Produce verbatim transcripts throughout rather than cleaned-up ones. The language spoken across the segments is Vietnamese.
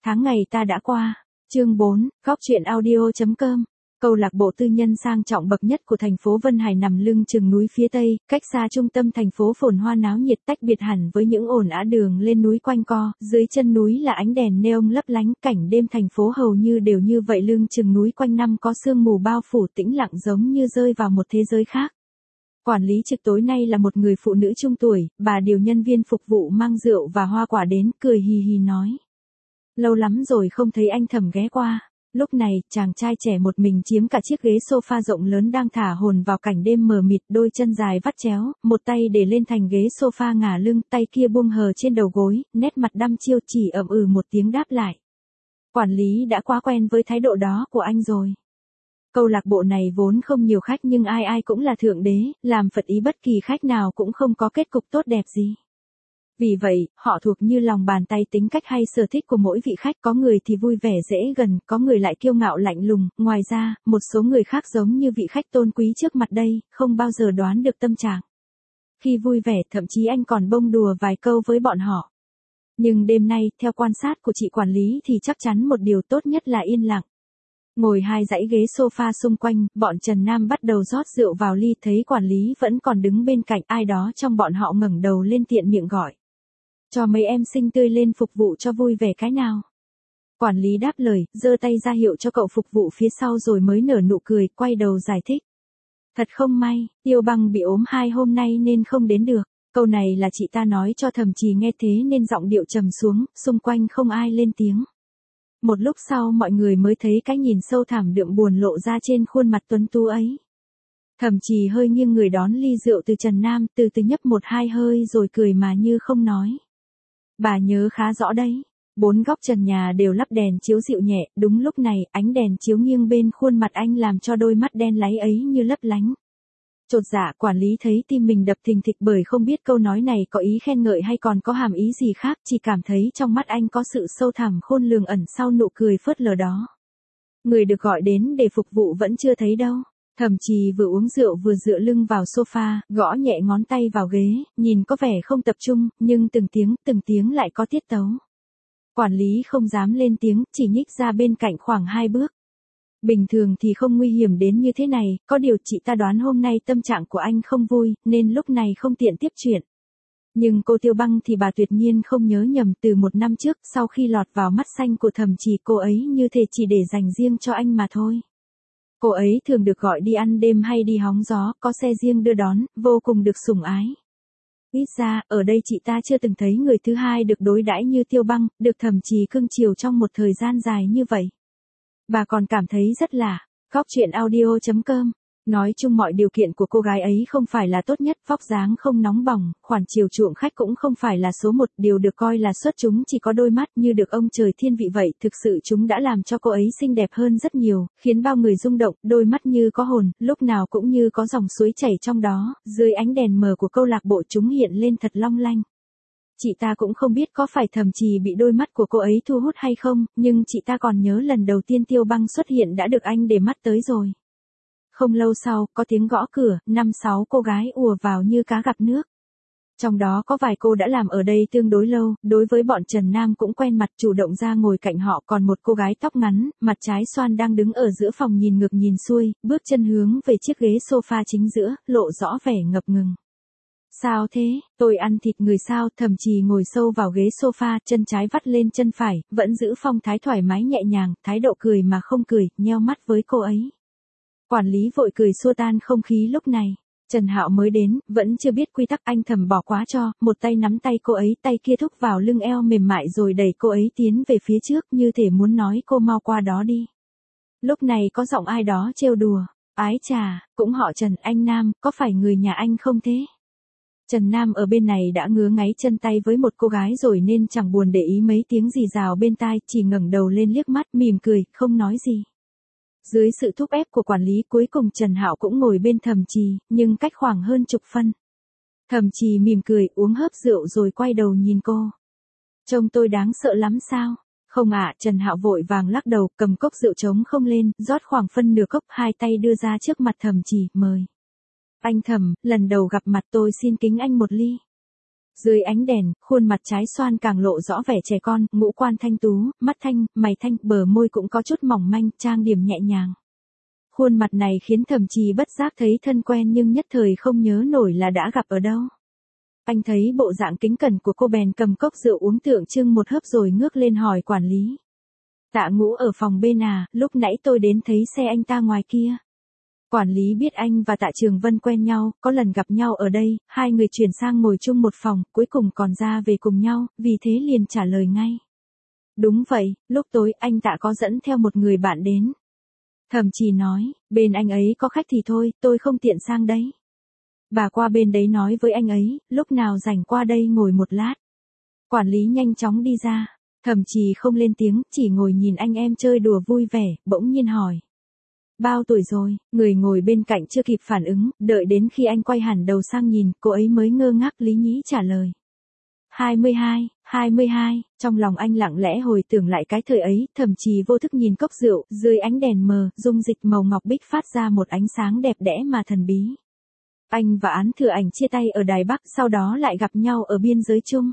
Tháng ngày ta đã qua. Chương bốn, góc truyện audio.com. Câu lạc bộ tư nhân sang trọng bậc nhất của thành phố Vân Hải nằm lưng chừng núi phía tây, cách xa trung tâm thành phố phồn hoa náo nhiệt, tách biệt hẳn với những ồn ào đường lên núi quanh co, dưới chân núi là ánh đèn neon lấp lánh, cảnh đêm thành phố hầu như đều như vậy, lưng chừng núi quanh năm có sương mù bao phủ, tĩnh lặng giống như rơi vào một thế giới khác. Quản lý trực tối nay là một người phụ nữ trung tuổi, bà điều nhân viên phục vụ mang rượu và hoa quả đến, cười hì hì nói: "Lâu lắm rồi không thấy anh Thẩm ghé qua." Lúc này, chàng trai trẻ một mình chiếm cả chiếc ghế sofa rộng lớn đang thả hồn vào cảnh đêm mờ mịt, đôi chân dài vắt chéo, một tay để lên thành ghế sofa ngả lưng, tay kia buông hờ trên đầu gối, nét mặt đăm chiêu, chỉ ậm ừ một tiếng đáp lại. Quản lý đã quá quen với thái độ đó của anh rồi. Câu lạc bộ này vốn không nhiều khách nhưng ai ai cũng là thượng đế, làm phật ý bất kỳ khách nào cũng không có kết cục tốt đẹp gì. Vì vậy, họ thuộc như lòng bàn tay tính cách hay sở thích của mỗi vị khách, có người thì vui vẻ dễ gần, có người lại kiêu ngạo lạnh lùng, ngoài ra, một số người khác giống như vị khách tôn quý trước mặt đây, không bao giờ đoán được tâm trạng. Khi vui vẻ, thậm chí anh còn bông đùa vài câu với bọn họ. Nhưng đêm nay, theo quan sát của chị quản lý thì chắc chắn một điều tốt nhất là yên lặng. Ngồi hai dãy ghế sofa xung quanh, bọn Trần Nam bắt đầu rót rượu vào ly, thấy quản lý vẫn còn đứng bên cạnh, ai đó trong bọn họ ngẩng đầu lên tiện miệng gọi: "Cho mấy em xinh tươi lên phục vụ cho vui vẻ cái nào." Quản lý đáp lời, giơ tay ra hiệu cho cậu phục vụ phía sau rồi mới nở nụ cười, quay đầu giải thích: "Thật không may, Tiêu Băng bị ốm hai hôm nay nên không đến được." Câu này là chị ta nói cho Thẩm Trì nghe, thế nên giọng điệu trầm xuống, xung quanh không ai lên tiếng. Một lúc sau mọi người mới thấy cái nhìn sâu thẳm đượm buồn lộ ra trên khuôn mặt tuấn tú ấy. Thẩm Trì hơi nghiêng người đón ly rượu từ Trần Nam, từ từ nhấp một hai hơi rồi cười mà như không nói: "Bà nhớ khá rõ đấy." Bốn góc trần nhà đều lắp đèn chiếu dịu nhẹ, đúng lúc này, ánh đèn chiếu nghiêng bên khuôn mặt anh làm cho đôi mắt đen láy ấy như lấp lánh. Chột dạ, quản lý thấy tim mình đập thình thịch bởi không biết câu nói này có ý khen ngợi hay còn có hàm ý gì khác, chỉ cảm thấy trong mắt anh có sự sâu thẳm khôn lường ẩn sau nụ cười phớt lờ đó. Người được gọi đến để phục vụ vẫn chưa thấy đâu. Thẩm Trì vừa uống rượu vừa dựa lưng vào sofa, gõ nhẹ ngón tay vào ghế, nhìn có vẻ không tập trung, nhưng từng tiếng, từng tiếng lại có tiết tấu. Quản lý không dám lên tiếng, chỉ nhích ra bên cạnh khoảng hai bước. Bình thường thì không nguy hiểm đến như thế này, có điều chị ta đoán hôm nay tâm trạng của anh không vui, nên lúc này không tiện tiếp chuyện. Nhưng cô Tiêu Băng thì bà tuyệt nhiên không nhớ nhầm, từ một năm trước, sau khi lọt vào mắt xanh của Thẩm Trì, cô ấy như thể chỉ để dành riêng cho anh mà thôi. Cô ấy thường được gọi đi ăn đêm hay đi hóng gió, có xe riêng đưa đón, vô cùng được sủng ái. Ít ra, ở đây chị ta chưa từng thấy người thứ hai được đối đãi như Tiêu Băng, được Thẩm Trì cưng chiều trong một thời gian dài như vậy. Bà còn cảm thấy rất lạ. Góc truyện audio.com. Nói chung mọi điều kiện của cô gái ấy không phải là tốt nhất, vóc dáng không nóng bỏng, khoản chiều chuộng khách cũng không phải là số một, điều được coi là xuất chúng chỉ có đôi mắt như được ông trời thiên vị vậy, thực sự chúng đã làm cho cô ấy xinh đẹp hơn rất nhiều, khiến bao người rung động, đôi mắt như có hồn, lúc nào cũng như có dòng suối chảy trong đó, dưới ánh đèn mờ của câu lạc bộ chúng hiện lên thật long lanh. Chị ta cũng không biết có phải Thẩm Trì bị đôi mắt của cô ấy thu hút hay không, nhưng chị ta còn nhớ lần đầu tiên Tiêu Băng xuất hiện đã được anh để mắt tới rồi. Không lâu sau, có tiếng gõ cửa, năm sáu cô gái ùa vào như cá gặp nước. Trong đó có vài cô đã làm ở đây tương đối lâu, đối với bọn Trần Nam cũng quen mặt, chủ động ra ngồi cạnh họ, còn một cô gái tóc ngắn, mặt trái xoan đang đứng ở giữa phòng nhìn ngược nhìn xuôi, bước chân hướng về chiếc ghế sofa chính giữa, lộ rõ vẻ ngập ngừng. "Sao thế, tôi ăn thịt người sao?" Thẩm Trì ngồi sâu vào ghế sofa, chân trái vắt lên chân phải, vẫn giữ phong thái thoải mái nhẹ nhàng, thái độ cười mà không cười, nheo mắt với cô ấy. Quản lý vội cười xua tan không khí lúc này. Trần Hạo mới đến, vẫn chưa biết quy tắc, anh thầm bỏ quá cho, một tay nắm tay cô ấy, tay kia thúc vào lưng eo mềm mại rồi đẩy cô ấy tiến về phía trước, như thể muốn nói cô mau qua đó đi. Lúc này có giọng ai đó trêu đùa: "Ái chà, cũng họ Trần, anh Nam, có phải người nhà anh không thế?" Trần Nam ở bên này đã ngứa ngáy chân tay với một cô gái rồi nên chẳng buồn để ý mấy tiếng rì rào bên tai, chỉ ngẩng đầu lên liếc mắt, mỉm cười, không nói gì. Dưới sự thúc ép của quản lý, cuối cùng Trần Hạo cũng ngồi bên Thẩm Trì, nhưng cách khoảng hơn chục phân. Thẩm Trì mỉm cười, uống hớp rượu rồi quay đầu nhìn cô. "Trông tôi đáng sợ lắm sao?" "Không ạ." Trần Hạo vội vàng lắc đầu, cầm cốc rượu trống không lên, rót khoảng phân nửa cốc, hai tay đưa ra trước mặt Thẩm Trì, mời: "Anh Thẩm, lần đầu gặp mặt tôi xin kính anh một ly." Dưới ánh đèn, khuôn mặt trái xoan càng lộ rõ vẻ trẻ con, ngũ quan thanh tú, mắt thanh, mày thanh, bờ môi cũng có chút mỏng manh, trang điểm nhẹ nhàng. Khuôn mặt này khiến Thẩm Trì bất giác thấy thân quen nhưng nhất thời không nhớ nổi là đã gặp ở đâu. Anh thấy bộ dạng kính cẩn của cô bèn cầm cốc rượu uống tượng trưng một hớp rồi ngước lên hỏi quản lý. Tạ Ngũ ở phòng bên à, lúc nãy tôi đến thấy xe anh ta ngoài kia. Quản lý biết anh và Tạ Trường Vân quen nhau, có lần gặp nhau ở đây, hai người chuyển sang ngồi chung một phòng, cuối cùng còn ra về cùng nhau, vì thế liền trả lời ngay. Đúng vậy, lúc tối anh Tạ có dẫn theo một người bạn đến. Thẩm Trì nói, bên anh ấy có khách thì thôi, tôi không tiện sang đấy. Bà qua bên đấy nói với anh ấy, lúc nào rảnh qua đây ngồi một lát. Quản lý nhanh chóng đi ra, Thẩm Trì không lên tiếng, chỉ ngồi nhìn anh em chơi đùa vui vẻ, bỗng nhiên hỏi. Bao tuổi rồi, người ngồi bên cạnh chưa kịp phản ứng, đợi đến khi anh quay hẳn đầu sang nhìn, cô ấy mới ngơ ngác lý nhí trả lời. hai mươi hai, hai mươi hai, trong lòng anh lặng lẽ hồi tưởng lại cái thời ấy, Thẩm Trì vô thức nhìn cốc rượu, dưới ánh đèn mờ, dung dịch màu ngọc bích phát ra một ánh sáng đẹp đẽ mà thần bí. Anh và Án Thừa Ảnh chia tay ở Đài Bắc, sau đó lại gặp nhau ở biên giới chung.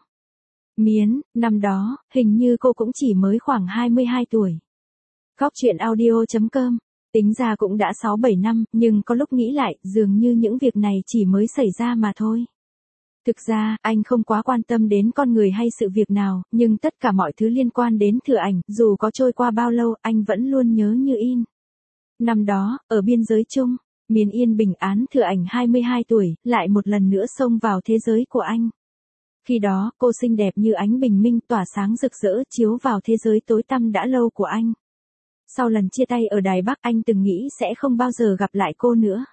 Miến, năm đó, hình như cô cũng chỉ mới khoảng hai mươi hai tuổi. Góc truyện audio chấm com. Tính ra cũng đã sáu bảy năm, nhưng có lúc nghĩ lại, dường như những việc này chỉ mới xảy ra mà thôi. Thực ra, anh không quá quan tâm đến con người hay sự việc nào, nhưng tất cả mọi thứ liên quan đến Thừa Ảnh, dù có trôi qua bao lâu, anh vẫn luôn nhớ như in. Năm đó, ở biên giới chung, miền yên bình Án Thừa Ảnh hai mươi hai tuổi, lại một lần nữa xông vào thế giới của anh. Khi đó, cô xinh đẹp như ánh bình minh tỏa sáng rực rỡ chiếu vào thế giới tối tăm đã lâu của anh. Sau lần chia tay ở Đài Bắc anh từng nghĩ sẽ không bao giờ gặp lại cô nữa.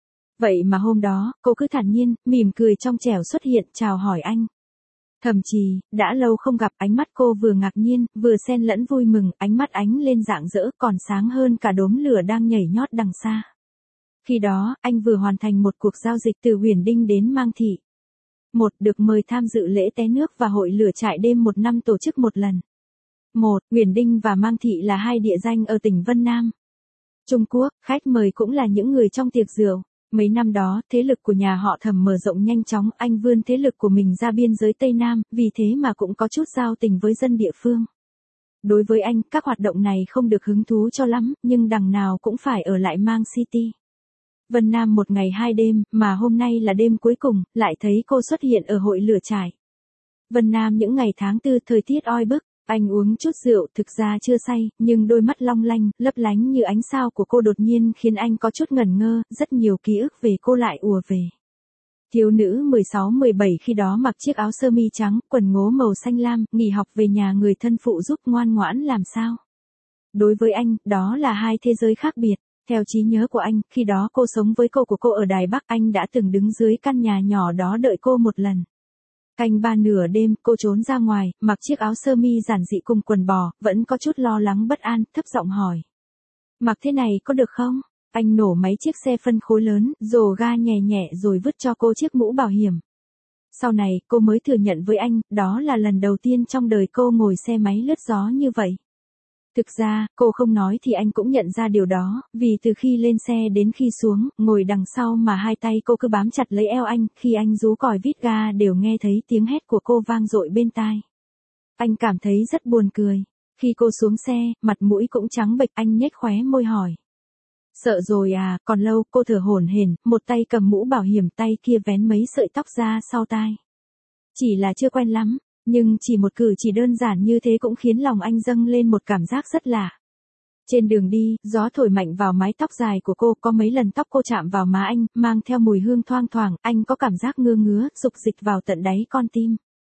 Vậy mà hôm đó, cô cứ thản nhiên, mỉm cười trong trẻo xuất hiện chào hỏi anh. Thẩm Trì, đã lâu không gặp, ánh mắt cô vừa ngạc nhiên, vừa xen lẫn vui mừng, ánh mắt ánh lên rạng rỡ còn sáng hơn cả đốm lửa đang nhảy nhót đằng xa. Khi đó, anh vừa hoàn thành một cuộc giao dịch từ Huyền Đinh đến Mang Thị. Một, được mời tham dự lễ té nước và hội lửa trại đêm một năm tổ chức một lần. Một, Huyền Đinh và Mang Thị là hai địa danh ở tỉnh Vân Nam. Trung Quốc, khách mời cũng là những người trong tiệc rượu. Mấy năm đó, thế lực của nhà họ Thẩm mở rộng nhanh chóng, anh vươn thế lực của mình ra biên giới Tây Nam, vì thế mà cũng có chút giao tình với dân địa phương. Đối với anh, các hoạt động này không được hứng thú cho lắm, nhưng đằng nào cũng phải ở lại Mang City. Vân Nam một ngày hai đêm, mà hôm nay là đêm cuối cùng, lại thấy cô xuất hiện ở hội lửa trại. Vân Nam những ngày tháng tư, thời tiết oi bức, anh uống chút rượu, thực ra chưa say, nhưng đôi mắt long lanh, lấp lánh như ánh sao của cô đột nhiên khiến anh có chút ngẩn ngơ, rất nhiều ký ức về cô lại ùa về. Thiếu nữ mười sáu mười bảy khi đó mặc chiếc áo sơ mi trắng, quần ngố màu xanh lam, nghỉ học về nhà người thân phụ giúp ngoan ngoãn làm sao. Đối với anh, đó là hai thế giới khác biệt. Theo trí nhớ của anh, khi đó cô sống với cô của cô ở Đài Bắc, anh đã từng đứng dưới căn nhà nhỏ đó đợi cô một lần. Canh ba nửa đêm, cô trốn ra ngoài, mặc chiếc áo sơ mi giản dị cùng quần bò, vẫn có chút lo lắng bất an, thấp giọng hỏi. Mặc thế này có được không? Anh nổ máy chiếc xe phân khối lớn, rồ ga nhẹ nhẹ rồi vứt cho cô chiếc mũ bảo hiểm. Sau này, cô mới thừa nhận với anh, đó là lần đầu tiên trong đời cô ngồi xe máy lướt gió như vậy. Thực ra, cô không nói thì anh cũng nhận ra điều đó, vì từ khi lên xe đến khi xuống, ngồi đằng sau mà hai tay cô cứ bám chặt lấy eo anh, khi anh rú còi vít ga đều nghe thấy tiếng hét của cô vang dội bên tai. Anh cảm thấy rất buồn cười. Khi cô xuống xe, mặt mũi cũng trắng bệch, anh nhếch khóe môi hỏi. Sợ rồi à, còn lâu, cô thở hổn hển, một tay cầm mũ bảo hiểm, tay kia vén mấy sợi tóc ra sau tai. Chỉ là chưa quen lắm. Nhưng chỉ một cử chỉ đơn giản như thế cũng khiến lòng anh dâng lên một cảm giác rất lạ. Trên đường đi, gió thổi mạnh vào mái tóc dài của cô, có mấy lần tóc cô chạm vào má anh, mang theo mùi hương thoang thoảng, anh có cảm giác ngứa ngứa, dục dịch vào tận đáy con tim.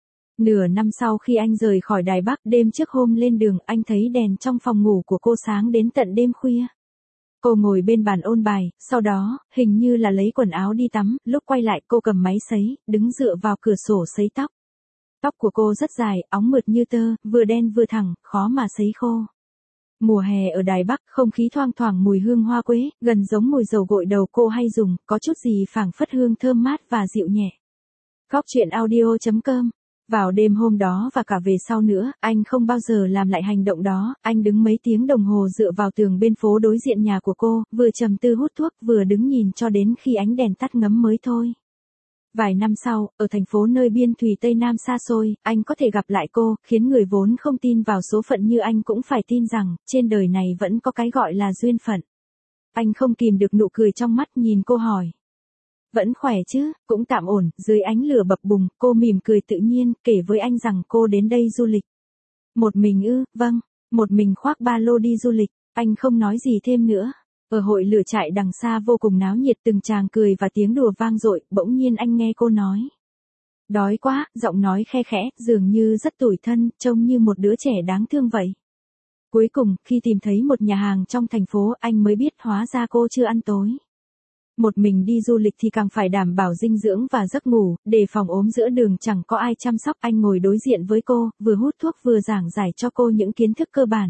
Nửa năm sau khi anh rời khỏi Đài Bắc, đêm trước hôm lên đường, anh thấy đèn trong phòng ngủ của cô sáng đến tận đêm khuya. Cô ngồi bên bàn ôn bài, sau đó, hình như là lấy quần áo đi tắm, lúc quay lại cô cầm máy sấy, đứng dựa vào cửa sổ sấy tóc. Tóc của cô rất dài, óng mượt như tơ, vừa đen vừa thẳng, khó mà sấy khô. Mùa hè ở Đài Bắc, không khí thoang thoảng mùi hương hoa quế, gần giống mùi dầu gội đầu cô hay dùng, có chút gì phảng phất hương thơm mát và dịu nhẹ. Góc truyện audio chấm com. Vào đêm hôm đó và cả về sau nữa, anh không bao giờ làm lại hành động đó, anh đứng mấy tiếng đồng hồ dựa vào tường bên phố đối diện nhà của cô, vừa trầm tư hút thuốc vừa đứng nhìn cho đến khi ánh đèn tắt ngấm mới thôi. Vài năm sau, ở thành phố nơi biên thùy Tây Nam xa xôi, anh có thể gặp lại cô, khiến người vốn không tin vào số phận như anh cũng phải tin rằng, trên đời này vẫn có cái gọi là duyên phận. Anh không kìm được nụ cười trong mắt nhìn cô hỏi. Vẫn khỏe chứ, cũng tạm ổn, dưới ánh lửa bập bùng, cô mỉm cười tự nhiên, kể với anh rằng cô đến đây du lịch. Một mình ư, vâng, một mình khoác ba lô đi du lịch, anh không nói gì thêm nữa. Ở hội lửa trại đằng xa vô cùng náo nhiệt, từng tràng cười và tiếng đùa vang dội, bỗng nhiên anh nghe cô nói. Đói quá, giọng nói khe khẽ, dường như rất tủi thân, trông như một đứa trẻ đáng thương vậy. Cuối cùng, khi tìm thấy một nhà hàng trong thành phố, anh mới biết hóa ra cô chưa ăn tối. Một mình đi du lịch thì càng phải đảm bảo dinh dưỡng và giấc ngủ, để phòng ốm giữa đường chẳng có ai chăm sóc. Anh ngồi đối diện với cô, vừa hút thuốc vừa giảng giải cho cô những kiến thức cơ bản.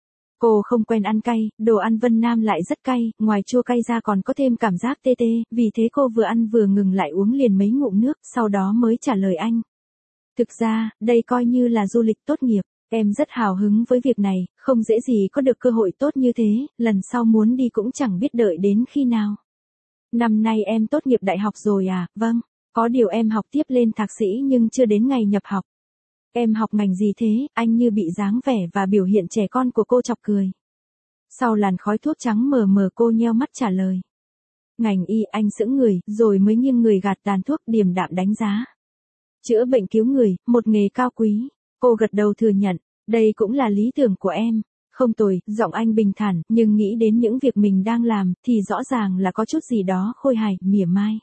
Cô không quen ăn cay, đồ ăn Vân Nam lại rất cay, ngoài chua cay ra còn có thêm cảm giác tê tê, vì thế cô vừa ăn vừa ngừng lại uống liền mấy ngụm nước, sau đó mới trả lời anh. Thực ra, đây coi như là du lịch tốt nghiệp, em rất hào hứng với việc này, không dễ gì có được cơ hội tốt như thế, lần sau muốn đi cũng chẳng biết đợi đến khi nào. Năm nay em tốt nghiệp đại học rồi à, vâng, có điều em học tiếp lên thạc sĩ nhưng chưa đến ngày nhập học. Em học ngành gì thế, anh như bị dáng vẻ và biểu hiện trẻ con của cô chọc cười. Sau làn khói thuốc trắng mờ mờ cô nheo mắt trả lời. Ngành y, anh sững người, rồi mới nghiêng người gạt tàn thuốc điềm đạm đánh giá. Chữa bệnh cứu người, một nghề cao quý. Cô gật đầu thừa nhận, đây cũng là lý tưởng của em. Không tồi, giọng anh bình thản, nhưng nghĩ đến những việc mình đang làm, thì rõ ràng là có chút gì đó khôi hài, mỉa mai.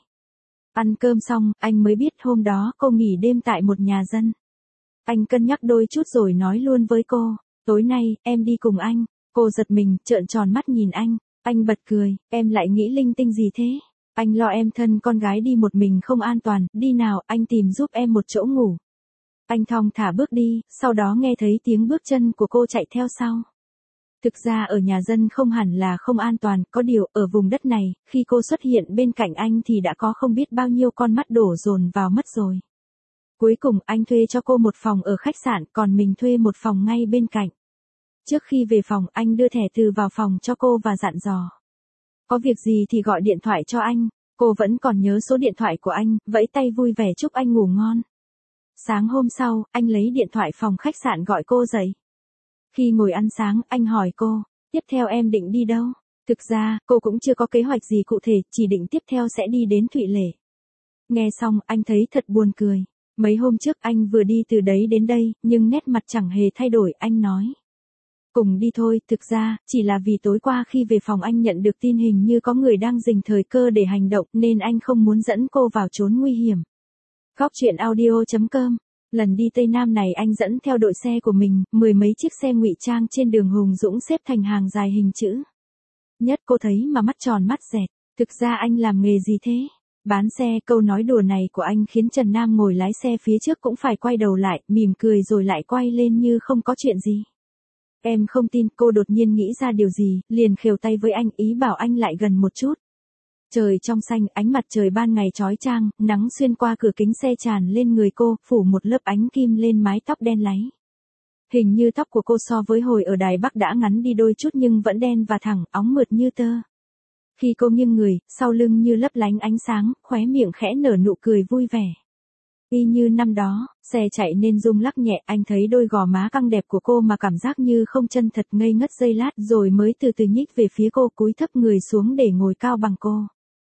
Ăn cơm xong, anh mới biết hôm đó cô nghỉ đêm tại một nhà dân. Anh cân nhắc đôi chút rồi nói luôn với cô, tối nay, em đi cùng anh. Cô giật mình, trợn tròn mắt nhìn anh, anh bật cười, em lại nghĩ linh tinh gì thế? Anh lo em thân con gái đi một mình không an toàn, đi nào, anh tìm giúp em một chỗ ngủ. Anh thong thả bước đi, sau đó nghe thấy tiếng bước chân của cô chạy theo sau. Thực ra ở nhà dân không hẳn là không an toàn, có điều ở vùng đất này, khi cô xuất hiện bên cạnh anh thì đã có không biết bao nhiêu con mắt đổ dồn vào mất rồi. Cuối cùng anh thuê cho cô một phòng ở khách sạn, còn mình thuê một phòng ngay bên cạnh. Trước khi về phòng, anh đưa thẻ từ vào phòng cho cô và dặn dò. Có việc gì thì gọi điện thoại cho anh. Cô vẫn còn nhớ số điện thoại của anh, vẫy tay vui vẻ chúc anh ngủ ngon. Sáng hôm sau, anh lấy điện thoại phòng khách sạn gọi cô dậy. Khi ngồi ăn sáng, anh hỏi cô, tiếp theo em định đi đâu? Thực ra, cô cũng chưa có kế hoạch gì cụ thể, chỉ định tiếp theo sẽ đi đến Thụy Lệ. Nghe xong, anh thấy thật buồn cười. Mấy hôm trước anh vừa đi từ đấy đến đây, nhưng nét mặt chẳng hề thay đổi, anh nói. Cùng đi thôi, thực ra, chỉ là vì tối qua khi về phòng anh nhận được tin hình như có người đang dình thời cơ để hành động, nên anh không muốn dẫn cô vào chốn nguy hiểm. Góc truyện audio chấm com. Lần đi Tây Nam này anh dẫn theo đội xe của mình, mười mấy chiếc xe ngụy trang trên đường Hùng Dũng xếp thành hàng dài hình chữ. Nhất cô thấy mà mắt tròn mắt dẹt, thực ra anh làm nghề gì thế? Bán xe, câu nói đùa này của anh khiến Trần Nam ngồi lái xe phía trước cũng phải quay đầu lại, mỉm cười rồi lại quay lên như không có chuyện gì. Em không tin, cô đột nhiên nghĩ ra điều gì, liền khều tay với anh, ý bảo anh lại gần một chút. Trời trong xanh, ánh mặt trời ban ngày chói chang, nắng xuyên qua cửa kính xe tràn lên người cô, phủ một lớp ánh kim lên mái tóc đen láy. Hình như tóc của cô so với hồi ở Đài Bắc đã ngắn đi đôi chút nhưng vẫn đen và thẳng, óng mượt như tơ. Khi cô nghiêng người, sau lưng như lấp lánh ánh sáng, khóe miệng khẽ nở nụ cười vui vẻ. Y như năm đó, xe chạy nên rung lắc nhẹ, anh thấy đôi gò má căng đẹp của cô mà cảm giác như không chân thật, ngây ngất giây lát rồi mới từ từ nhích về phía cô, cúi thấp người xuống để ngồi cao bằng cô.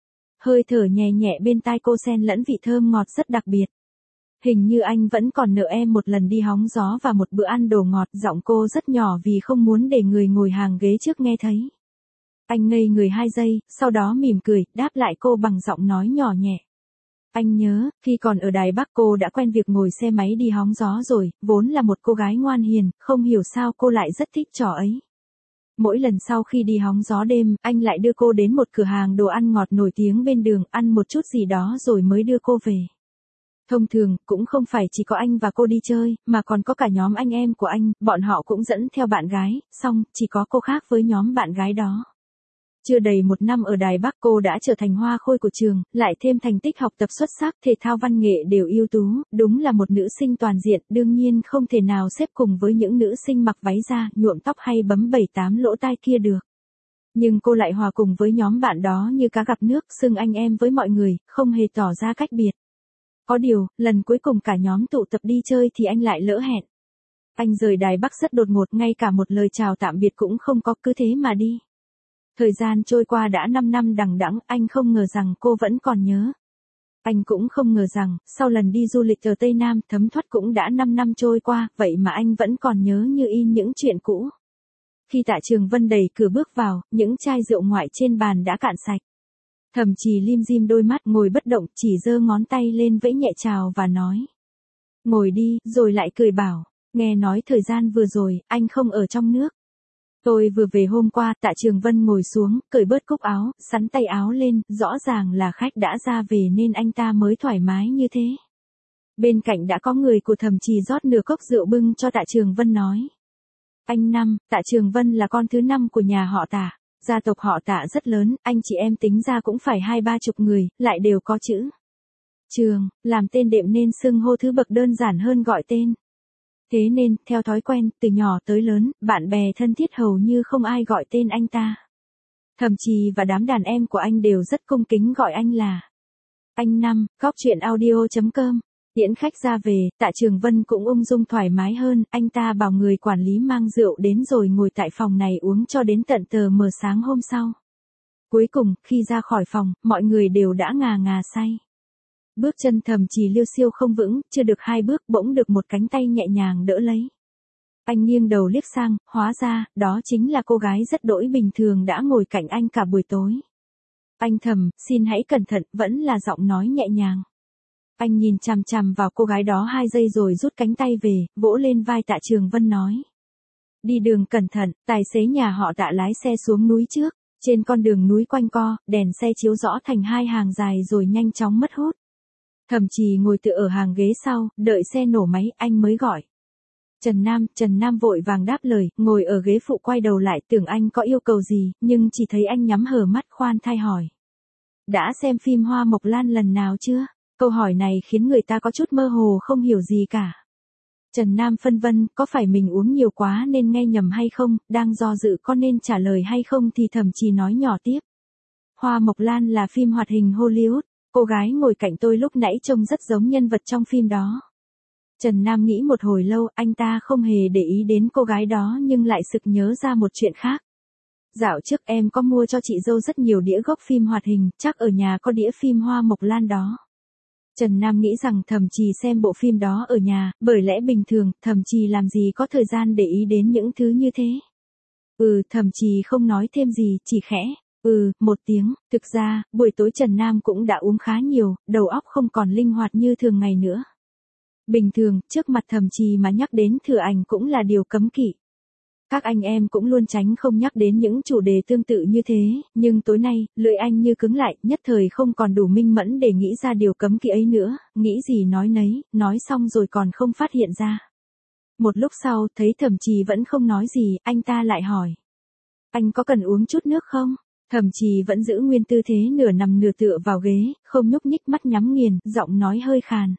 Hơi thở nhẹ nhẹ bên tai cô xen lẫn vị thơm ngọt rất đặc biệt. Hình như anh vẫn còn nợ em một lần đi hóng gió và một bữa ăn đồ ngọt, giọng cô rất nhỏ vì không muốn để người ngồi hàng ghế trước nghe thấy. Anh ngây người hai giây, sau đó mỉm cười, đáp lại cô bằng giọng nói nhỏ nhẹ. Anh nhớ, khi còn ở Đài Bắc cô đã quen việc ngồi xe máy đi hóng gió rồi, vốn là một cô gái ngoan hiền, không hiểu sao cô lại rất thích trò ấy. Mỗi lần sau khi đi hóng gió đêm, anh lại đưa cô đến một cửa hàng đồ ăn ngọt nổi tiếng bên đường, ăn một chút gì đó rồi mới đưa cô về. Thông thường, cũng không phải chỉ có anh và cô đi chơi, mà còn có cả nhóm anh em của anh, bọn họ cũng dẫn theo bạn gái, xong, chỉ có cô khác với nhóm bạn gái đó. Chưa đầy một năm ở Đài Bắc cô đã trở thành hoa khôi của trường, lại thêm thành tích học tập xuất sắc, thể thao văn nghệ đều ưu tú, đúng là một nữ sinh toàn diện, đương nhiên không thể nào xếp cùng với những nữ sinh mặc váy da, nhuộm tóc hay bấm bảy tám lỗ tai kia được. Nhưng cô lại hòa cùng với nhóm bạn đó như cá gặp nước, xưng anh em với mọi người, không hề tỏ ra cách biệt. Có điều, lần cuối cùng cả nhóm tụ tập đi chơi thì anh lại lỡ hẹn. Anh rời Đài Bắc rất đột ngột, ngay cả một lời chào tạm biệt cũng không có, cứ thế mà đi. Thời gian trôi qua đã năm năm đằng đẵng, anh không ngờ rằng cô vẫn còn nhớ. Anh cũng không ngờ rằng, sau lần đi du lịch ở Tây Nam thấm thoát cũng đã năm năm trôi qua, vậy mà anh vẫn còn nhớ như in những chuyện cũ. Khi Tạ Trường Vân đẩy cửa bước vào, những chai rượu ngoại trên bàn đã cạn sạch. Thẩm Trì lim dim đôi mắt, ngồi bất động, chỉ giơ ngón tay lên vẫy nhẹ chào và nói. Ngồi đi, rồi lại cười bảo, nghe nói thời gian vừa rồi, anh không ở trong nước. Tôi vừa về hôm qua. Tạ Trường Vân ngồi xuống, cởi bớt cúc áo, sắn tay áo lên, rõ ràng là khách đã ra về nên anh ta mới thoải mái như thế. Bên cạnh đã có người của Thẩm Trì rót nửa cốc rượu bưng cho Tạ Trường Vân nói. Anh Năm, Tạ Trường Vân là con thứ năm của nhà họ Tạ. Gia tộc họ Tạ rất lớn, anh chị em tính ra cũng phải hai ba chục người, lại đều có chữ Trường, làm tên đệm nên xưng hô thứ bậc đơn giản hơn gọi tên. Thế nên, theo thói quen, từ nhỏ tới lớn, bạn bè thân thiết hầu như không ai gọi tên anh ta. Thẩm Trì và đám đàn em của anh đều rất cung kính gọi anh là anh Năm. Góc truyện audio chấm com. Tiễn khách ra về, Tạ Trường Vân cũng ung dung thoải mái hơn, anh ta bảo người quản lý mang rượu đến rồi ngồi tại phòng này uống cho đến tận tờ mờ sáng hôm sau. Cuối cùng, khi ra khỏi phòng, mọi người đều đã ngà ngà say. Bước chân Thẩm Trì liêu xiêu không vững, chưa được hai bước bỗng được một cánh tay nhẹ nhàng đỡ lấy. Anh nghiêng đầu liếc sang, hóa ra, đó chính là cô gái rất đỗi bình thường đã ngồi cạnh anh cả buổi tối. Anh Thẩm, xin hãy cẩn thận, vẫn là giọng nói nhẹ nhàng. Anh nhìn chằm chằm vào cô gái đó hai giây rồi rút cánh tay về, vỗ lên vai Tạ Trường Vân nói. Đi đường cẩn thận. Tài xế nhà họ Tạ lái xe xuống núi trước. Trên con đường núi quanh co, đèn xe chiếu rõ thành hai hàng dài rồi nhanh chóng mất hút. Thẩm Trì ngồi tựa ở hàng ghế sau, đợi xe nổ máy, anh mới gọi. Trần Nam. Trần Nam vội vàng đáp lời, ngồi ở ghế phụ quay đầu lại tưởng anh có yêu cầu gì, nhưng chỉ thấy anh nhắm hờ mắt khoan thai hỏi. Đã xem phim Hoa Mộc Lan lần nào chưa? Câu hỏi này khiến người ta có chút mơ hồ không hiểu gì cả. Trần Nam phân vân, có phải mình uống nhiều quá nên nghe nhầm hay không, đang do dự có nên trả lời hay không thì Thẩm Trì nói nhỏ tiếp. Hoa Mộc Lan là phim hoạt hình Hollywood, cô gái ngồi cạnh tôi lúc nãy trông rất giống nhân vật trong phim đó. Trần Nam nghĩ một hồi lâu, anh ta không hề để ý đến cô gái đó nhưng lại sực nhớ ra một chuyện khác. Dạo trước em có mua cho chị dâu rất nhiều đĩa gốc phim hoạt hình, chắc ở nhà có đĩa phim Hoa Mộc Lan đó. Trần Nam nghĩ rằng Thẩm Trì xem bộ phim đó ở nhà, bởi lẽ bình thường, Thẩm Trì làm gì có thời gian để ý đến những thứ như thế. Ừ, Thẩm Trì không nói thêm gì, chỉ khẽ, ừ, một tiếng. Thực ra, buổi tối Trần Nam cũng đã uống khá nhiều, đầu óc không còn linh hoạt như thường ngày nữa. Bình thường, trước mặt Thẩm Trì mà nhắc đến Thừa Ảnh cũng là điều cấm kỵ. Các anh em cũng luôn tránh không nhắc đến những chủ đề tương tự như thế, nhưng tối nay, lưỡi anh như cứng lại, nhất thời không còn đủ minh mẫn để nghĩ ra điều cấm kỵ ấy nữa, nghĩ gì nói nấy, nói xong rồi còn không phát hiện ra. Một lúc sau, thấy Thẩm Trì vẫn không nói gì, anh ta lại hỏi. Anh có cần uống chút nước không? Thẩm Trì vẫn giữ nguyên tư thế nửa nằm nửa tựa vào ghế, không nhúc nhích, mắt nhắm nghiền, giọng nói hơi khàn.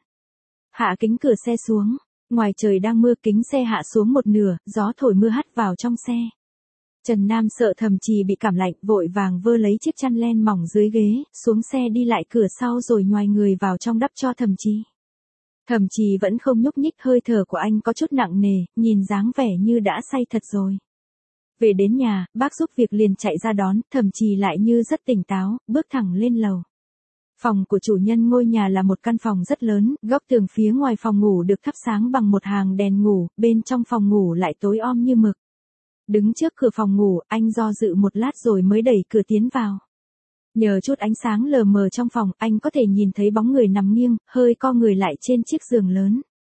Hạ kính cửa xe xuống. Ngoài trời đang mưa, kính xe hạ xuống một nửa, gió thổi mưa hắt vào trong xe. Trần Nam sợ Thẩm Trì bị cảm lạnh, vội vàng vơ lấy chiếc chăn len mỏng dưới ghế, xuống xe đi lại cửa sau rồi nhoài người vào trong đắp cho Thẩm Trì. Thẩm Trì vẫn không nhúc nhích, hơi thở của anh có chút nặng nề, nhìn dáng vẻ như đã say thật rồi. Về đến nhà, bác giúp việc liền chạy ra đón, Thẩm Trì lại như rất tỉnh táo, bước thẳng lên lầu. Phòng của chủ nhân ngôi nhà là một căn phòng rất lớn, góc tường phía ngoài phòng ngủ được thắp sáng bằng một hàng đèn ngủ, bên trong phòng ngủ lại tối om như mực. Đứng trước cửa phòng ngủ, anh do dự một lát rồi mới đẩy cửa tiến vào. Nhờ chút ánh sáng lờ mờ trong phòng, anh có thể nhìn thấy bóng người nằm nghiêng, hơi co người lại trên chiếc giường lớn.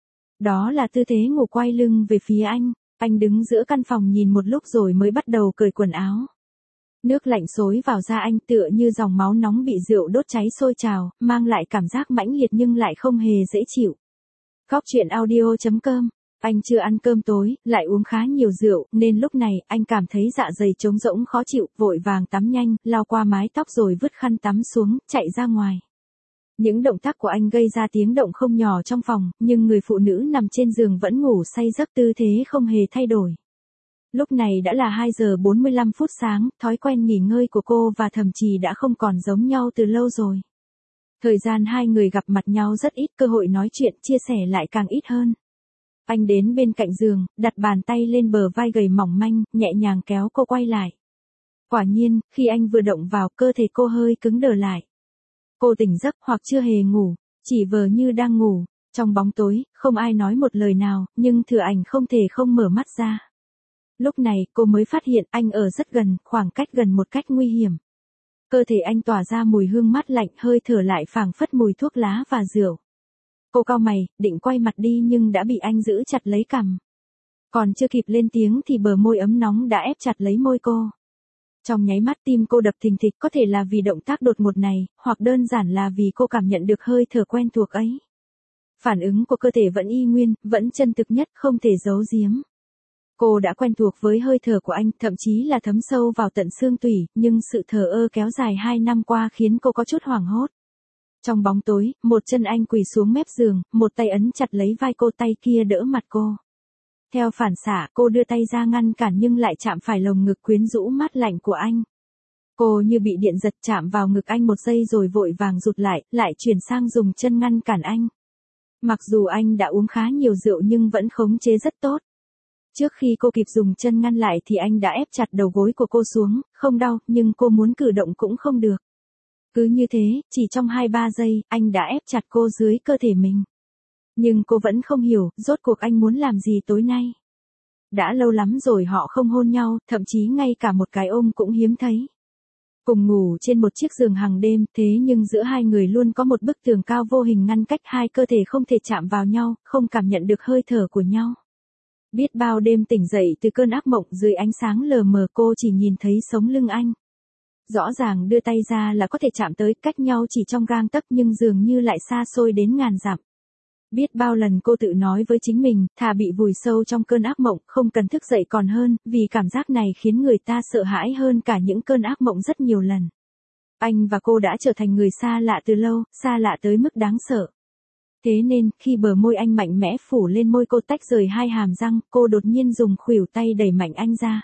Đó là tư thế ngủ quay lưng về phía anh. Anh đứng giữa căn phòng nhìn một lúc rồi mới bắt đầu cởi quần áo. Nước lạnh xối vào da anh tựa như dòng máu nóng bị rượu đốt cháy sôi trào, mang lại cảm giác mãnh liệt nhưng lại không hề dễ chịu. Góc truyện audio chấm com. Anh chưa ăn cơm tối, lại uống khá nhiều rượu, nên lúc này anh cảm thấy dạ dày trống rỗng khó chịu, vội vàng tắm nhanh, lau qua mái tóc rồi vứt khăn tắm xuống, chạy ra ngoài. Những động tác của anh gây ra tiếng động không nhỏ trong phòng, nhưng người phụ nữ nằm trên giường vẫn ngủ say giấc, tư thế không hề thay đổi. Lúc này đã là hai giờ bốn mươi lăm phút sáng, thói quen nghỉ ngơi của cô và Thẩm Trì đã không còn giống nhau từ lâu rồi. Thời gian hai người gặp mặt nhau rất ít, cơ hội nói chuyện chia sẻ lại càng ít hơn. Anh đến bên cạnh giường, đặt bàn tay lên bờ vai gầy mỏng manh, nhẹ nhàng kéo cô quay lại. Quả nhiên, khi anh vừa động vào, cơ thể cô hơi cứng đờ lại. Cô tỉnh giấc hoặc chưa hề ngủ, chỉ vờ như đang ngủ. Trong bóng tối, không ai nói một lời nào, nhưng Thừa Ảnh không thể không mở mắt ra. Lúc này, cô mới phát hiện anh ở rất gần, khoảng cách gần một cách nguy hiểm. Cơ thể anh tỏa ra mùi hương mát lạnh, hơi thở lại phảng phất mùi thuốc lá và rượu. Cô cau mày, định quay mặt đi nhưng đã bị anh giữ chặt lấy cằm. Còn chưa kịp lên tiếng thì bờ môi ấm nóng đã ép chặt lấy môi cô. Trong nháy mắt tim cô đập thình thịch, có thể là vì động tác đột ngột này, hoặc đơn giản là vì cô cảm nhận được hơi thở quen thuộc ấy. Phản ứng của cơ thể vẫn y nguyên, vẫn chân thực nhất, không thể giấu giếm. Cô đã quen thuộc với hơi thở của anh, thậm chí là thấm sâu vào tận xương tủy, nhưng sự thờ ơ kéo dài hai năm qua khiến cô có chút hoảng hốt. Trong bóng tối, một chân anh quỳ xuống mép giường, một tay ấn chặt lấy vai cô, tay kia đỡ mặt cô. Theo phản xạ, cô đưa tay ra ngăn cản nhưng lại chạm phải lồng ngực quyến rũ mát lạnh của anh. Cô như bị điện giật, chạm vào ngực anh một giây rồi vội vàng rụt lại, lại chuyển sang dùng chân ngăn cản anh. Mặc dù anh đã uống khá nhiều rượu nhưng vẫn khống chế rất tốt. Trước khi cô kịp dùng chân ngăn lại thì anh đã ép chặt đầu gối của cô xuống, không đau, nhưng cô muốn cử động cũng không được. Cứ như thế, chỉ trong hai ba giây, anh đã ép chặt cô dưới cơ thể mình. Nhưng cô vẫn không hiểu, rốt cuộc anh muốn làm gì tối nay. Đã lâu lắm rồi họ không hôn nhau, thậm chí ngay cả một cái ôm cũng hiếm thấy. Cùng ngủ trên một chiếc giường hàng đêm, thế nhưng giữa hai người luôn có một bức tường cao vô hình ngăn cách, hai cơ thể không thể chạm vào nhau, không cảm nhận được hơi thở của nhau. Biết bao đêm tỉnh dậy từ cơn ác mộng, dưới ánh sáng lờ mờ cô chỉ nhìn thấy sống lưng anh. Rõ ràng đưa tay ra là có thể chạm tới, cách nhau chỉ trong gang tấc nhưng dường như lại xa xôi đến ngàn dặm. Biết bao lần cô tự nói với chính mình, thà bị vùi sâu trong cơn ác mộng, không cần thức dậy còn hơn, vì cảm giác này khiến người ta sợ hãi hơn cả những cơn ác mộng rất nhiều lần. Anh và cô đã trở thành người xa lạ từ lâu, xa lạ tới mức đáng sợ. Thế nên, khi bờ môi anh mạnh mẽ phủ lên môi cô, tách rời hai hàm răng, cô đột nhiên dùng khuỷu tay đẩy mạnh anh ra.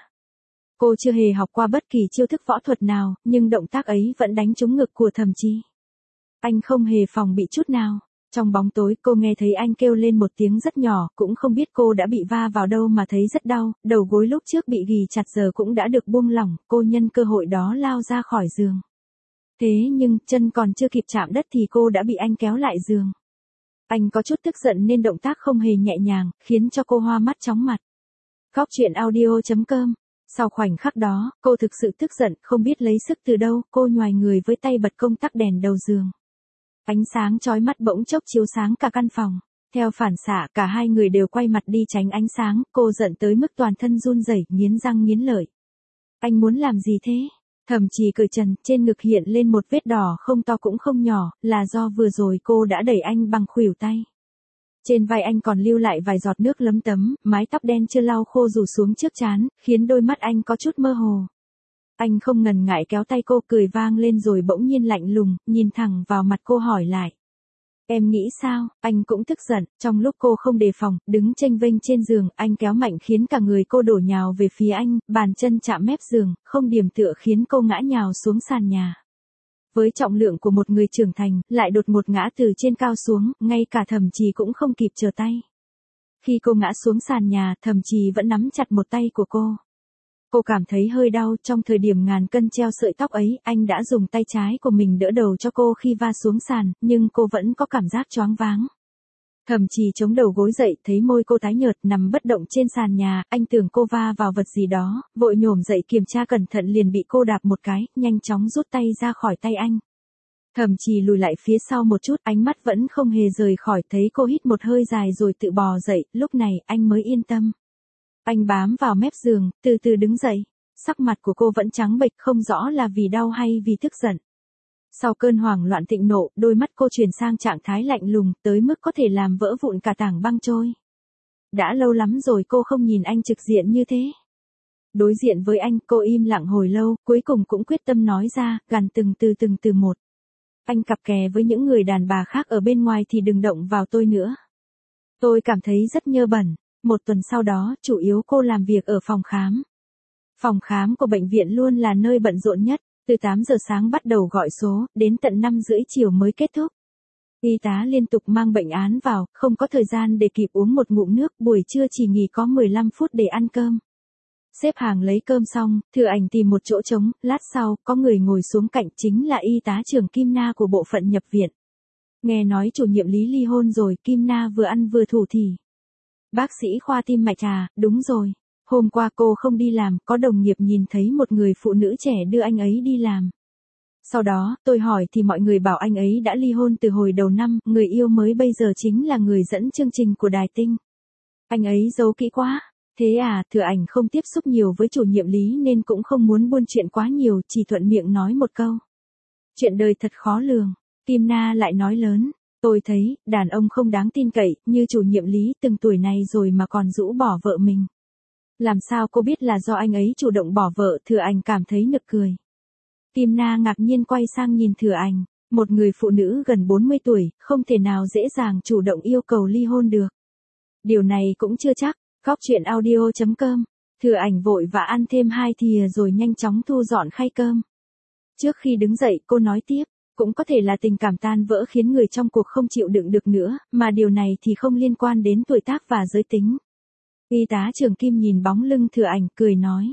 Cô chưa hề học qua bất kỳ chiêu thức võ thuật nào, nhưng động tác ấy vẫn đánh trúng ngực của Thẩm Trì. Anh không hề phòng bị chút nào. Trong bóng tối, cô nghe thấy anh kêu lên một tiếng rất nhỏ, cũng không biết cô đã bị va vào đâu mà thấy rất đau, đầu gối lúc trước bị ghì chặt giờ cũng đã được buông lỏng, cô nhân cơ hội đó lao ra khỏi giường. Thế nhưng, chân còn chưa kịp chạm đất thì cô đã bị anh kéo lại giường. Anh có chút tức giận nên động tác không hề nhẹ nhàng, khiến cho cô hoa mắt chóng mặt. Góc truyện audio chấm com. Sau khoảnh khắc đó, cô thực sự tức giận, không biết lấy sức từ đâu, cô nhoài người với tay bật công tắc đèn đầu giường. Ánh sáng chói mắt bỗng chốc chiếu sáng cả căn phòng. Theo phản xạ, cả hai người đều quay mặt đi tránh ánh sáng, cô giận tới mức toàn thân run rẩy, nghiến răng nghiến lợi. Anh muốn làm gì thế? Thẩm Trì cởi trần, trên ngực hiện lên một vết đỏ không to cũng không nhỏ, là do vừa rồi cô đã đẩy anh bằng khuỷu tay. Trên vai anh còn lưu lại vài giọt nước lấm tấm, mái tóc đen chưa lau khô rủ xuống trước trán, khiến đôi mắt anh có chút mơ hồ. Anh không ngần ngại kéo tay cô, cười vang lên rồi bỗng nhiên lạnh lùng, nhìn thẳng vào mặt cô hỏi lại. Em nghĩ sao? Anh cũng tức giận, trong lúc cô không đề phòng, đứng chênh vênh trên giường, anh kéo mạnh khiến cả người cô đổ nhào về phía anh, bàn chân chạm mép giường, không điểm tựa khiến cô ngã nhào xuống sàn nhà. Với trọng lượng của một người trưởng thành, lại đột ngột ngã từ trên cao xuống, ngay cả Thẩm Trì cũng không kịp trở tay. Khi cô ngã xuống sàn nhà, Thẩm Trì vẫn nắm chặt một tay của cô. Cô cảm thấy hơi đau, trong thời điểm ngàn cân treo sợi tóc ấy, anh đã dùng tay trái của mình đỡ đầu cho cô khi va xuống sàn, nhưng cô vẫn có cảm giác choáng váng. Thẩm Trì chống đầu gối dậy, thấy môi cô tái nhợt, nằm bất động trên sàn nhà, anh tưởng cô va vào vật gì đó, vội nhổm dậy kiểm tra cẩn thận liền bị cô đạp một cái, nhanh chóng rút tay ra khỏi tay anh. Thẩm Trì lùi lại phía sau một chút, ánh mắt vẫn không hề rời khỏi, thấy cô hít một hơi dài rồi tự bò dậy, lúc này, anh mới yên tâm. Anh bám vào mép giường, từ từ đứng dậy. Sắc mặt của cô vẫn trắng bệch, không rõ là vì đau hay vì tức giận. Sau cơn hoảng loạn thịnh nộ, đôi mắt cô chuyển sang trạng thái lạnh lùng, tới mức có thể làm vỡ vụn cả tảng băng trôi. Đã lâu lắm rồi cô không nhìn anh trực diện như thế. Đối diện với anh, cô im lặng hồi lâu, cuối cùng cũng quyết tâm nói ra, gằn từng từ từng từ một. Anh cặp kè với những người đàn bà khác ở bên ngoài thì đừng động vào tôi nữa. Tôi cảm thấy rất nhơ bẩn. Một tuần sau đó, chủ yếu cô làm việc ở phòng khám. Phòng khám của bệnh viện luôn là nơi bận rộn nhất. Từ Từ tám giờ sáng bắt đầu gọi số, đến tận năm rưỡi chiều mới kết thúc. Y tá liên tục mang bệnh án vào, không có thời gian để kịp uống một ngụm nước, buổi trưa chỉ nghỉ có mười lăm phút để ăn cơm. Xếp hàng lấy cơm xong, Thừa Ảnh tìm một chỗ trống, lát sau, có người ngồi xuống cạnh, chính là y tá trưởng Kim Na của bộ phận nhập viện. Nghe nói chủ nhiệm Lý ly hôn rồi, Kim Na vừa ăn vừa thủ thỉ. Bác sĩ khoa tim mạch à, đúng rồi. Hôm qua cô không đi làm, có đồng nghiệp nhìn thấy một người phụ nữ trẻ đưa anh ấy đi làm. Sau đó, tôi hỏi thì mọi người bảo anh ấy đã ly hôn từ hồi đầu năm, người yêu mới bây giờ chính là người dẫn chương trình của Đài Tinh. Anh ấy giấu kỹ quá. Thế à, Thừa Ảnh không tiếp xúc nhiều với chủ nhiệm Lý nên cũng không muốn buôn chuyện quá nhiều, chỉ thuận miệng nói một câu. Chuyện đời thật khó lường. Kim Na lại nói lớn. Tôi thấy, đàn ông không đáng tin cậy, như chủ nhiệm Lý từng tuổi này rồi mà còn rũ bỏ vợ mình. Làm sao cô biết là do anh ấy chủ động bỏ vợ? Thừa Ảnh cảm thấy nực cười. Kim Na ngạc nhiên quay sang nhìn Thừa Ảnh. Một người phụ nữ gần bốn mươi tuổi, không thể nào dễ dàng chủ động yêu cầu ly hôn được. Điều này cũng chưa chắc. Góc chuyện audio chấm com. Thừa Ảnh vội và ăn thêm hai thìa rồi nhanh chóng thu dọn khay cơm. Trước khi đứng dậy cô nói tiếp, cũng có thể là tình cảm tan vỡ khiến người trong cuộc không chịu đựng được nữa, mà điều này thì không liên quan đến tuổi tác và giới tính. Y tá trưởng Kim nhìn bóng lưng Thừa Ảnh cười nói.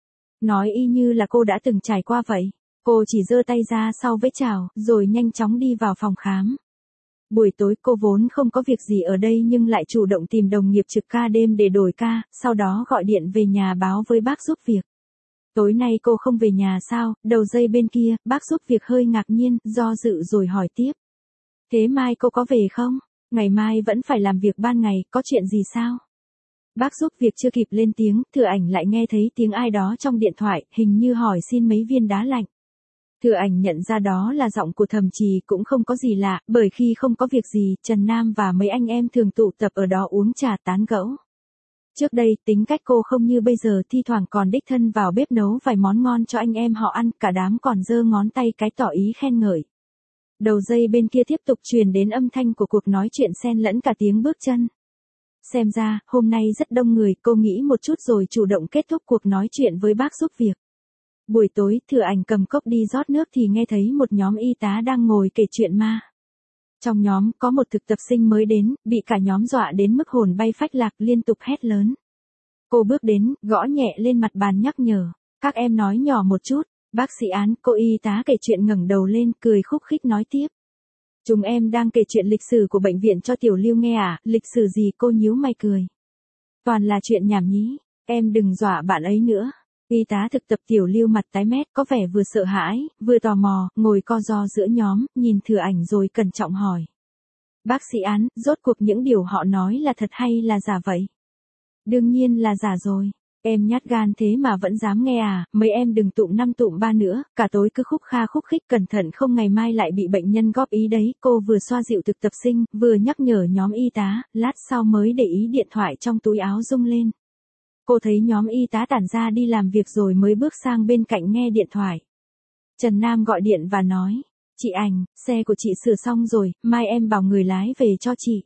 Nói y như là cô đã từng trải qua vậy. Cô chỉ giơ tay ra sau với chào, rồi nhanh chóng đi vào phòng khám. Buổi tối cô vốn không có việc gì ở đây nhưng lại chủ động tìm đồng nghiệp trực ca đêm để đổi ca, sau đó gọi điện về nhà báo với bác giúp việc. Tối nay cô không về nhà sao? Đầu dây bên kia, bác giúp việc hơi ngạc nhiên, do dự rồi hỏi tiếp. Thế mai cô có về không? Ngày mai vẫn phải làm việc ban ngày, có chuyện gì sao? Bác giúp việc chưa kịp lên tiếng, Thừa Ảnh lại nghe thấy tiếng ai đó trong điện thoại, hình như hỏi xin mấy viên đá lạnh. Thừa Ảnh nhận ra đó là giọng của Thẩm Trì, cũng không có gì lạ, bởi khi không có việc gì, Trần Nam và mấy anh em thường tụ tập ở đó uống trà tán gẫu. Trước đây, tính cách cô không như bây giờ, thi thoảng còn đích thân vào bếp nấu vài món ngon cho anh em họ ăn, cả đám còn giơ ngón tay cái tỏ ý khen ngợi. Đầu dây bên kia tiếp tục truyền đến âm thanh của cuộc nói chuyện xen lẫn cả tiếng bước chân. Xem ra, hôm nay rất đông người, cô nghĩ một chút rồi chủ động kết thúc cuộc nói chuyện với bác giúp việc. Buổi tối, Thừa Ảnh cầm cốc đi rót nước thì nghe thấy một nhóm y tá đang ngồi kể chuyện ma. Trong nhóm, có một thực tập sinh mới đến, bị cả nhóm dọa đến mức hồn bay phách lạc liên tục hét lớn. Cô bước đến, gõ nhẹ lên mặt bàn nhắc nhở. Các em nói nhỏ một chút. Bác sĩ Án, cô y tá kể chuyện ngẩng đầu lên, cười khúc khích nói tiếp. Chúng em đang kể chuyện lịch sử của bệnh viện cho Tiểu Lưu nghe à? Lịch sử gì? Cô nhíu mày cười. Toàn là chuyện nhảm nhí. Em đừng dọa bạn ấy nữa. Y tá thực tập Tiểu Lưu mặt tái mét, có vẻ vừa sợ hãi, vừa tò mò, ngồi co ro giữa nhóm, nhìn Thừa Ảnh rồi cẩn trọng hỏi. Bác sĩ Án, rốt cuộc những điều họ nói là thật hay là giả vậy? Đương nhiên là giả rồi. Em nhát gan thế mà vẫn dám nghe à? Mấy em đừng tụm năm tụm ba nữa, cả tối cứ khúc kha khúc khích, cẩn thận không ngày mai lại bị bệnh nhân góp ý đấy. Cô vừa xoa dịu thực tập sinh, vừa nhắc nhở nhóm y tá, lát sau mới để ý điện thoại trong túi áo rung lên. Cô thấy nhóm y tá tản ra đi làm việc rồi mới bước sang bên cạnh nghe điện thoại. Trần Nam gọi điện và nói, chị Ảnh, xe của chị sửa xong rồi, mai em bảo người lái về cho chị.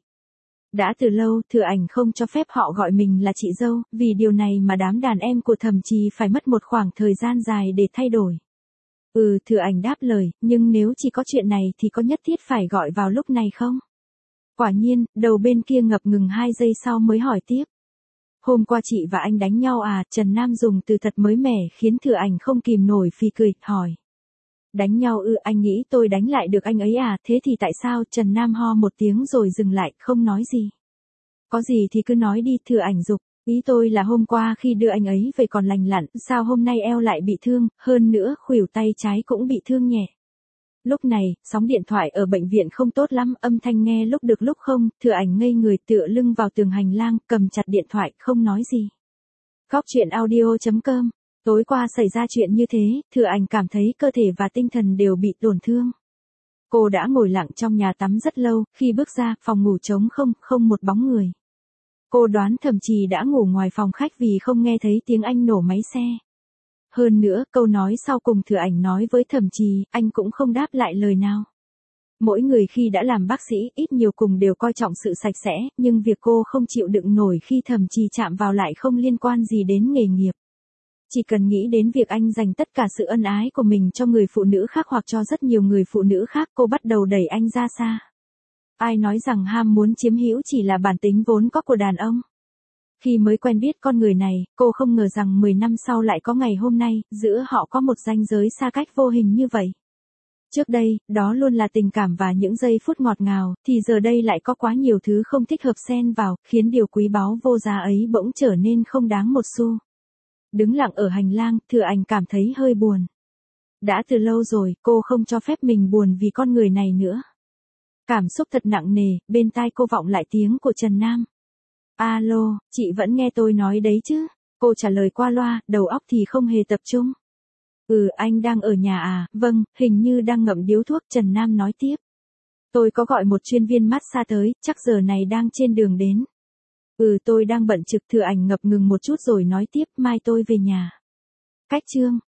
Đã từ lâu, Thừa Ảnh không cho phép họ gọi mình là chị dâu, vì điều này mà đám đàn em của Thẩm Trì phải mất một khoảng thời gian dài để thay đổi. Ừ, Thừa Ảnh đáp lời, nhưng nếu chỉ có chuyện này thì có nhất thiết phải gọi vào lúc này không? Quả nhiên, đầu bên kia ngập ngừng hai giây sau mới hỏi tiếp. Hôm qua chị và anh đánh nhau à? Trần Nam dùng từ thật mới mẻ khiến Thừa Ảnh không kìm nổi phì cười, hỏi. Đánh nhau ư? Anh nghĩ tôi đánh lại được anh ấy à? Thế thì tại sao? Trần Nam ho một tiếng rồi dừng lại, không nói gì. Có gì thì cứ nói đi, Thừa Ảnh giục. Ý tôi là hôm qua khi đưa anh ấy về còn lành lặn, sao hôm nay eo lại bị thương, hơn nữa khuỷu tay trái cũng bị thương nhẹ. Lúc này, sóng điện thoại ở bệnh viện không tốt lắm, âm thanh nghe lúc được lúc không, Thừa Ảnh ngây người tựa lưng vào tường hành lang, cầm chặt điện thoại, không nói gì. Góc chuyện audio chấm com. Tối qua xảy ra chuyện như thế, Thừa Ảnh cảm thấy cơ thể và tinh thần đều bị tổn thương. Cô đã ngồi lặng trong nhà tắm rất lâu, khi bước ra, phòng ngủ trống không, không một bóng người. Cô đoán Thẩm Trì đã ngủ ngoài phòng khách vì không nghe thấy tiếng anh nổ máy xe. Hơn nữa, câu nói sau cùng Thừa Ảnh nói với Thẩm Trì, anh cũng không đáp lại lời nào. Mỗi người khi đã làm bác sĩ, ít nhiều cùng đều coi trọng sự sạch sẽ, nhưng việc cô không chịu đựng nổi khi Thẩm Trì chạm vào lại không liên quan gì đến nghề nghiệp. Chỉ cần nghĩ đến việc anh dành tất cả sự ân ái của mình cho người phụ nữ khác hoặc cho rất nhiều người phụ nữ khác, cô bắt đầu đẩy anh ra xa. Ai nói rằng ham muốn chiếm hữu chỉ là bản tính vốn có của đàn ông. Khi mới quen biết con người này, cô không ngờ rằng mười năm sau lại có ngày hôm nay, giữa họ có một ranh giới xa cách vô hình như vậy. Trước đây, đó luôn là tình cảm và những giây phút ngọt ngào, thì giờ đây lại có quá nhiều thứ không thích hợp xen vào, khiến điều quý báu vô giá ấy bỗng trở nên không đáng một xu. Đứng lặng ở hành lang, Thừa Ảnh cảm thấy hơi buồn. Đã từ lâu rồi, cô không cho phép mình buồn vì con người này nữa. Cảm xúc thật nặng nề, bên tai cô vọng lại tiếng của Trần Nam. Alo, chị vẫn nghe tôi nói đấy chứ? Cô trả lời qua loa, đầu óc thì không hề tập trung. Ừ, anh đang ở nhà à? Vâng, hình như đang ngậm điếu thuốc. Trần Nam nói tiếp. Tôi có gọi một chuyên viên massage tới, chắc giờ này đang trên đường đến. Ừ, tôi đang bận trực. Thừa Ảnh ngập ngừng một chút rồi nói tiếp, mai tôi về nhà. Cách chương